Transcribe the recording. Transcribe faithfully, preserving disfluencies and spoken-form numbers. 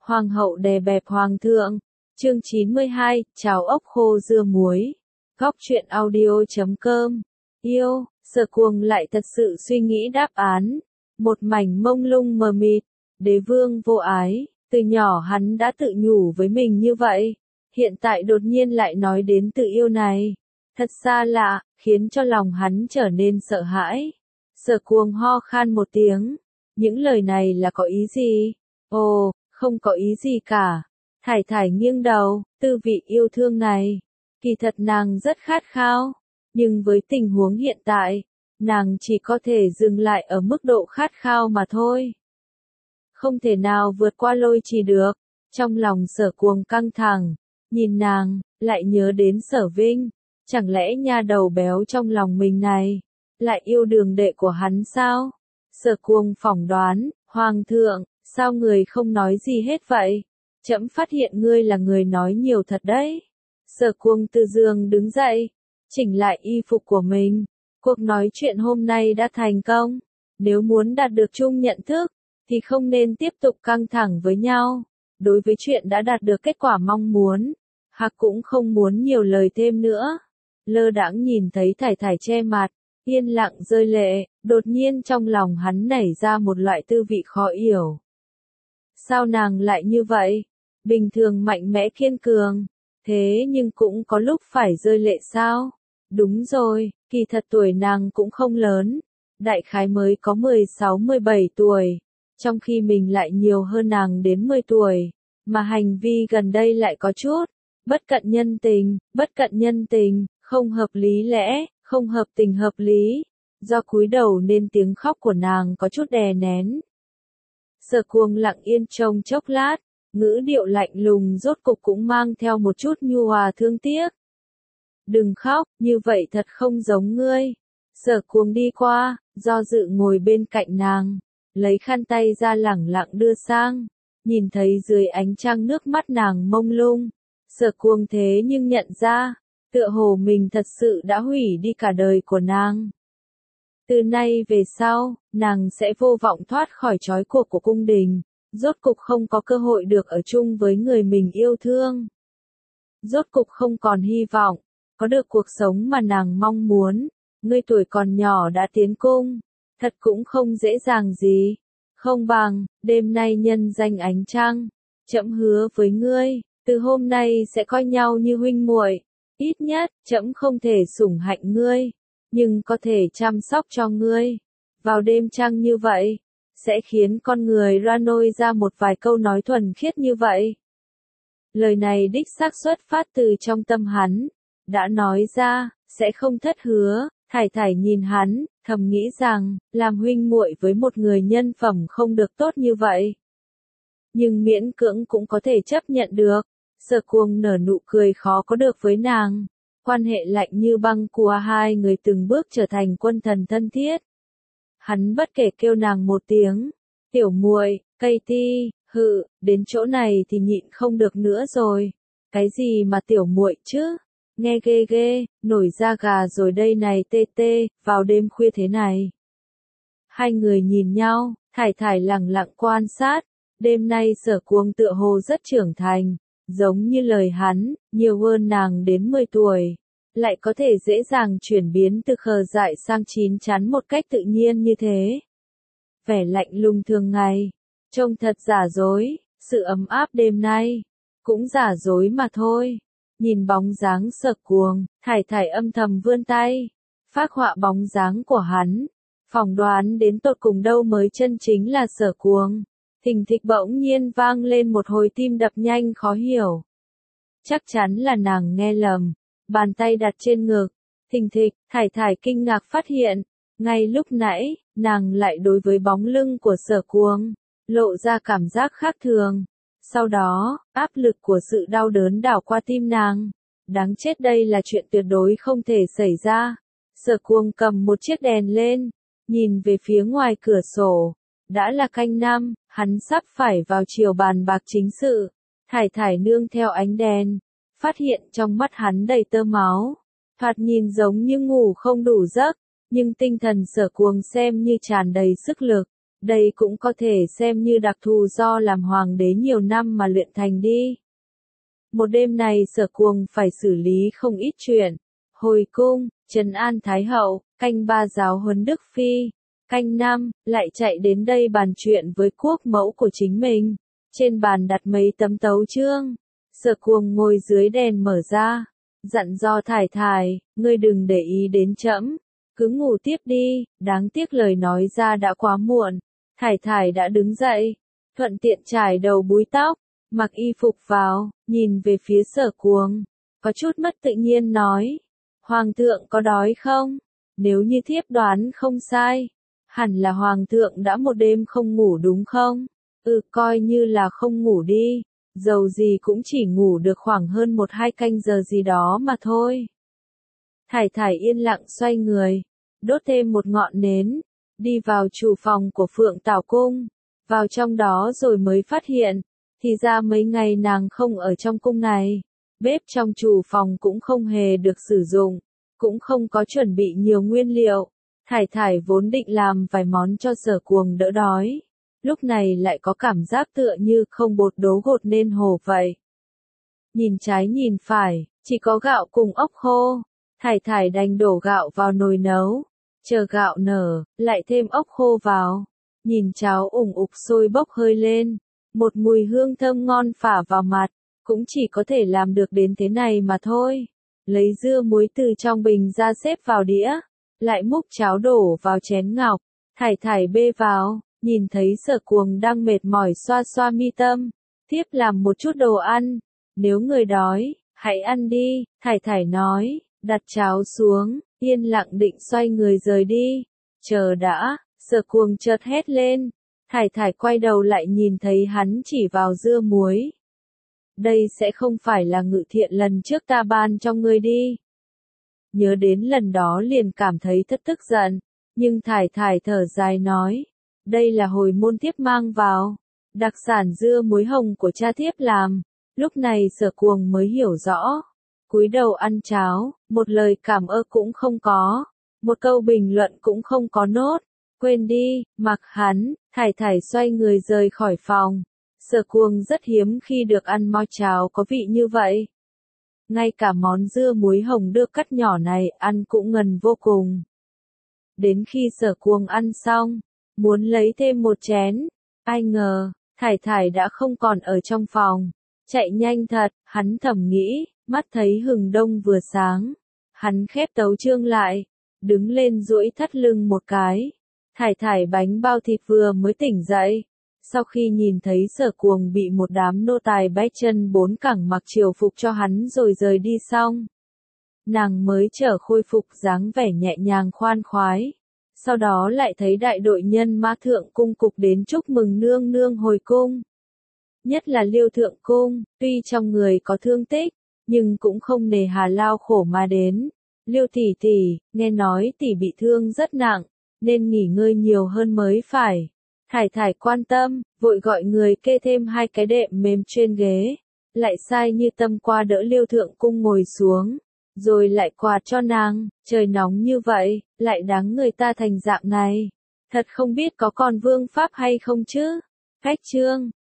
Hoàng hậu đè bẹp hoàng thượng. Chương chín mươi hai, cháo ốc khô dưa muối. Góc truyện audio chấm com. Yêu, Sở Cuồng lại thật sự suy nghĩ đáp án. Một mảnh mông lung mờ mịt. Đế vương vô ái, từ nhỏ hắn đã tự nhủ với mình như vậy. Hiện tại đột nhiên lại nói đến tự yêu này. Thật xa lạ, khiến cho lòng hắn trở nên sợ hãi. Sở Cuồng ho khan một tiếng. Những lời này là có ý gì? Ồ, không có ý gì cả. Thải Thải nghiêng đầu, tư vị yêu thương này. Kỳ thật nàng rất khát khao. Nhưng với tình huống hiện tại, nàng chỉ có thể dừng lại ở mức độ khát khao mà thôi. Không thể nào vượt qua Lôi Trì được. Trong lòng Sở Cuồng căng thẳng. Nhìn nàng, lại nhớ đến Sở Vinh. Chẳng lẽ nha đầu béo trong lòng mình này lại yêu đường đệ của hắn sao? Sở Cuồng phỏng đoán, Hoàng thượng, sao người không nói gì hết vậy? Trẫm phát hiện ngươi là người nói nhiều thật đấy. Sở Cuồng từ giường đứng dậy, chỉnh lại y phục của mình. Cuộc nói chuyện hôm nay đã thành công. Nếu muốn đạt được chung nhận thức, thì không nên tiếp tục căng thẳng với nhau. Đối với chuyện đã đạt được kết quả mong muốn, Hạc cũng không muốn nhiều lời thêm nữa. Lơ đãng nhìn thấy Thải Thải che mặt, yên lặng rơi lệ, đột nhiên trong lòng hắn nảy ra một loại tư vị khó hiểu. Sao nàng lại như vậy? Bình thường mạnh mẽ kiên cường, thế nhưng cũng có lúc phải rơi lệ sao? Đúng rồi, kỳ thật tuổi nàng cũng không lớn, đại khái mới có mười sáu mười bảy tuổi, trong khi mình lại nhiều hơn nàng đến mười tuổi, mà hành vi gần đây lại có chút bất cận nhân tình, bất cận nhân tình, không hợp lý lẽ, không hợp tình hợp lý. Do cúi đầu nên tiếng khóc của nàng có chút đè nén. Sở Cuồng lặng yên trông chốc lát, ngữ điệu lạnh lùng rốt cục cũng mang theo một chút nhu hòa thương tiếc. Đừng khóc, như vậy thật không giống ngươi. Sở Cuồng đi qua, do dự ngồi bên cạnh nàng, lấy khăn tay ra lẳng lặng đưa sang, nhìn thấy dưới ánh trăng nước mắt nàng mông lung. Sở Cuồng thế nhưng nhận ra, tựa hồ mình thật sự đã hủy đi cả đời của nàng. Từ nay về sau, nàng sẽ vô vọng thoát khỏi trói buộc của cung đình, rốt cục không có cơ hội được ở chung với người mình yêu thương. Rốt cục không còn hy vọng, có được cuộc sống mà nàng mong muốn. Ngươi tuổi còn nhỏ đã tiến cung, thật cũng không dễ dàng gì. Không bằng, đêm nay nhân danh ánh trăng, trẫm hứa với ngươi, từ hôm nay sẽ coi nhau như huynh muội. Ít nhất, trẫm không thể sủng hạnh ngươi, nhưng có thể chăm sóc cho ngươi. Vào đêm trăng như vậy, sẽ khiến con người ra nôi ra một vài câu nói thuần khiết như vậy. Lời này đích xác xuất phát từ trong tâm hắn, đã nói ra, sẽ không thất hứa. Thải Thải nhìn hắn, thầm nghĩ rằng, làm huynh muội với một người nhân phẩm không được tốt như vậy. Nhưng miễn cưỡng cũng có thể chấp nhận được. Sở Cuồng nở nụ cười khó có được với nàng. Quan hệ lạnh như băng của hai người từng bước trở thành quân thần thân thiết. Hắn bất kể kêu nàng một tiếng, tiểu muội, cây ti, hự, đến chỗ này thì nhịn không được nữa rồi. Cái gì mà tiểu muội chứ? Nghe ghê ghê, nổi da gà rồi đây này tê tê, vào đêm khuya thế này. Hai người nhìn nhau, Thải Thải lặng lặng quan sát. Đêm nay Sở Cuồng tựa hồ rất trưởng thành, giống như lời hắn, nhiều hơn nàng đến mười tuổi. Lại có thể dễ dàng chuyển biến từ khờ dại sang chín chắn một cách tự nhiên như thế. Vẻ lạnh lùng thường ngày, trông thật giả dối, sự ấm áp đêm nay, cũng giả dối mà thôi. Nhìn bóng dáng Sở Cuồng, Thải Thải âm thầm vươn tay, phác họa bóng dáng của hắn, phỏng đoán đến tột cùng đâu mới chân chính là Sở Cuồng. Thình thịch bỗng nhiên vang lên một hồi tim đập nhanh khó hiểu. Chắc chắn là nàng nghe lầm, bàn tay đặt trên ngực, thình thịch, Thải Thải kinh ngạc phát hiện, ngay lúc nãy, nàng lại đối với bóng lưng của Sở Cuồng, lộ ra cảm giác khác thường. Sau đó, áp lực của sự đau đớn đảo qua tim nàng. Đáng chết, đây là chuyện tuyệt đối không thể xảy ra. Sở Cuồng cầm một chiếc đèn lên, nhìn về phía ngoài cửa sổ. Đã là canh năm, hắn sắp phải vào chiều bàn bạc chính sự. Thải Thải nương theo ánh đèn, phát hiện trong mắt hắn đầy tơ máu. Thoạt nhìn giống như ngủ không đủ giấc, nhưng tinh thần Sở Cuồng xem như tràn đầy sức lực. Đây cũng có thể xem như đặc thù do làm hoàng đế nhiều năm mà luyện thành đi. Một đêm này Sở Cuồng phải xử lý không ít chuyện. Hồi cung, trấn an Thái hậu, canh ba giáo huấn Đức Phi. Canh năm, lại chạy đến đây bàn chuyện với quốc mẫu của chính mình. Trên bàn đặt mấy tấm tấu chương. Sở Cuồng ngồi dưới đèn mở ra. Dặn dò Thải Thải, ngươi đừng để ý đến trẫm, cứ ngủ tiếp đi. Đáng tiếc lời nói ra đã quá muộn. Thải Thải đã đứng dậy, thuận tiện trải đầu búi tóc, mặc y phục vào, nhìn về phía Sở Cuồng, có chút mất tự nhiên nói, Hoàng thượng có đói không? Nếu như thiếp đoán không sai, hẳn là Hoàng thượng đã một đêm không ngủ đúng không? Ừ, coi như là không ngủ đi, dầu gì cũng chỉ ngủ được khoảng hơn một hai canh giờ gì đó mà thôi. Thải Thải yên lặng xoay người, đốt thêm một ngọn nến, đi vào chủ phòng của Phượng Tảo Cung, vào trong đó rồi mới phát hiện, thì ra mấy ngày nàng không ở trong cung này, bếp trong chủ phòng cũng không hề được sử dụng, cũng không có chuẩn bị nhiều nguyên liệu. Thải Thải vốn định làm vài món cho Sở Cuồng đỡ đói, lúc này lại có cảm giác tựa như không bột đố gột nên hồ vậy. Nhìn trái nhìn phải, chỉ có gạo cùng ốc khô, Thải Thải đành đổ gạo vào nồi nấu. Chờ gạo nở, lại thêm ốc khô vào. Nhìn cháo ủng ục sôi bốc hơi lên. Một mùi hương thơm ngon phả vào mặt. Cũng chỉ có thể làm được đến thế này mà thôi. Lấy dưa muối từ trong bình ra xếp vào đĩa. Lại múc cháo đổ vào chén ngọc. Thải Thải bê vào. Nhìn thấy Sở Cuồng đang mệt mỏi xoa xoa mi tâm. Thiếp làm một chút đồ ăn. Nếu người đói, hãy ăn đi. Thải Thải nói. Đặt cháo xuống. Yên lặng định xoay người rời đi. Chờ đã, Sở Cuồng chợt hét lên. Thải Thải quay đầu lại nhìn thấy hắn chỉ vào dưa muối. Đây sẽ không phải là ngự thiện lần trước ta ban cho ngươi đi. Nhớ đến lần đó liền cảm thấy thất tức giận. Nhưng Thải Thải thở dài nói. Đây là hồi môn thiếp mang vào. Đặc sản dưa muối hồng của cha thiếp làm. Lúc này Sở Cuồng mới hiểu rõ. Cúi đầu ăn cháo, một lời cảm ơn cũng không có, một câu bình luận cũng không có nốt, quên đi, mặc hắn. Thải Thải xoay người rời khỏi phòng. Sở Cuồng rất hiếm khi được ăn mo cháo có vị như vậy. Ngay cả món dưa muối hồng được cắt nhỏ này ăn cũng ngần vô cùng. Đến khi Sở Cuồng ăn xong, muốn lấy thêm một chén, ai ngờ, Thải Thải đã không còn ở trong phòng, chạy nhanh thật, hắn thầm nghĩ. Mắt thấy hừng đông vừa sáng, hắn khép tấu chương lại, đứng lên duỗi thắt lưng một cái. Thải Thải bánh bao thịt vừa mới tỉnh dậy, sau khi nhìn thấy Sở Cuồng bị một đám nô tài bách chân bốn cẳng mặc triều phục cho hắn rồi rời đi xong, nàng mới trở khôi phục dáng vẻ nhẹ nhàng khoan khoái. Sau đó lại thấy đại đội nhân mã thượng cung cục đến chúc mừng nương nương hồi cung. Nhất là Liêu thượng cung, tuy trong người có thương tích, nhưng cũng không nề hà lao khổ mà đến. Liêu tỷ tỷ, nghe nói tỷ bị thương rất nặng, nên nghỉ ngơi nhiều hơn mới phải. Thải Thải quan tâm, vội gọi người kê thêm hai cái đệm mềm trên ghế, lại sai Như Tâm qua đỡ Liêu thượng cung ngồi xuống, rồi lại quạt cho nàng. Trời nóng như vậy, lại đáng người ta thành dạng này, thật không biết có còn vương pháp hay không chứ. Khách chương